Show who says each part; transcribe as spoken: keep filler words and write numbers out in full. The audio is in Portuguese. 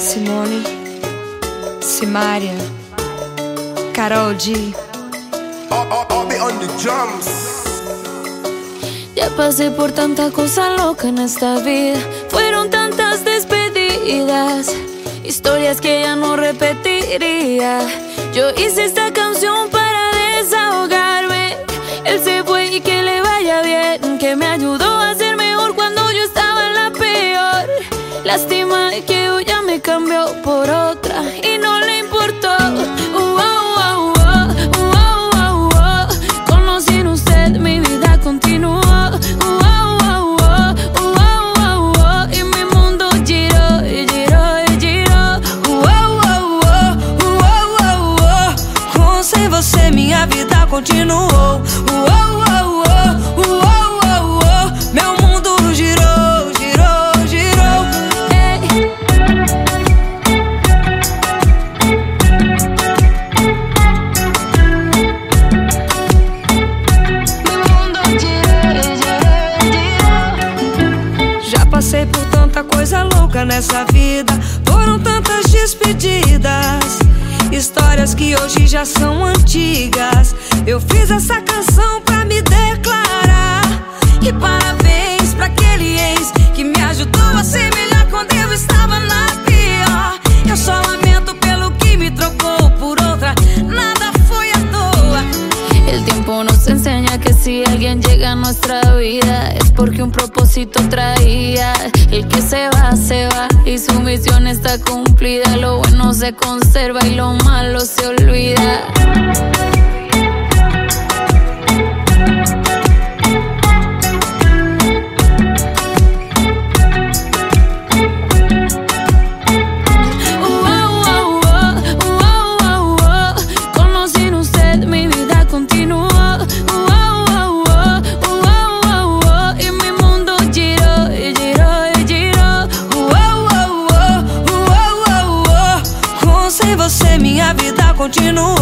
Speaker 1: Simone, Simária, Carol D.
Speaker 2: Ya pasé por tanta cosa loca en esta vida. Fueron tantas despedidas, historias que ya no repetiría. Yo hice esta canción para desahogarme. Él se fue y que le vaya bien, que me ayudó a ser mejor cuando yo estaba en la peor. Lástima que hoy ya me cambió por otra y no le importó. Uh, uh, uh, uh, uh, uh, uh. Conocí en usted, mi vida continuó. Uh, uh, uh, uh, uh, uh, uh. Y mi mundo giró, y giró, y giró.
Speaker 3: Uh, uh, uh, uh, uh, uh, uh. Com sem você minha vida continuou. Uh, uh, uh, uh, uh, uh, uh. Meu mundo girou, girou, girou.
Speaker 2: Hey.
Speaker 3: Já passei por tanta coisa louca nessa vida. Foram tantas despedidas, histórias que hoje já são antigas. Eu fiz essa canção pra me declarar. E parabéns pra aquele ex que me ajudou a ser melhor quando eu estava na pior. Eu só lamento pelo que me trocou por outra. Nada foi à toa.
Speaker 2: El tiempo nos enseña que si alguien llega a nuestra vida es porque un propósito traía. El que se va, se va y su misión está cumplida. Lo bueno se conserva y lo malo se olvida.
Speaker 3: Sem você minha vida continua.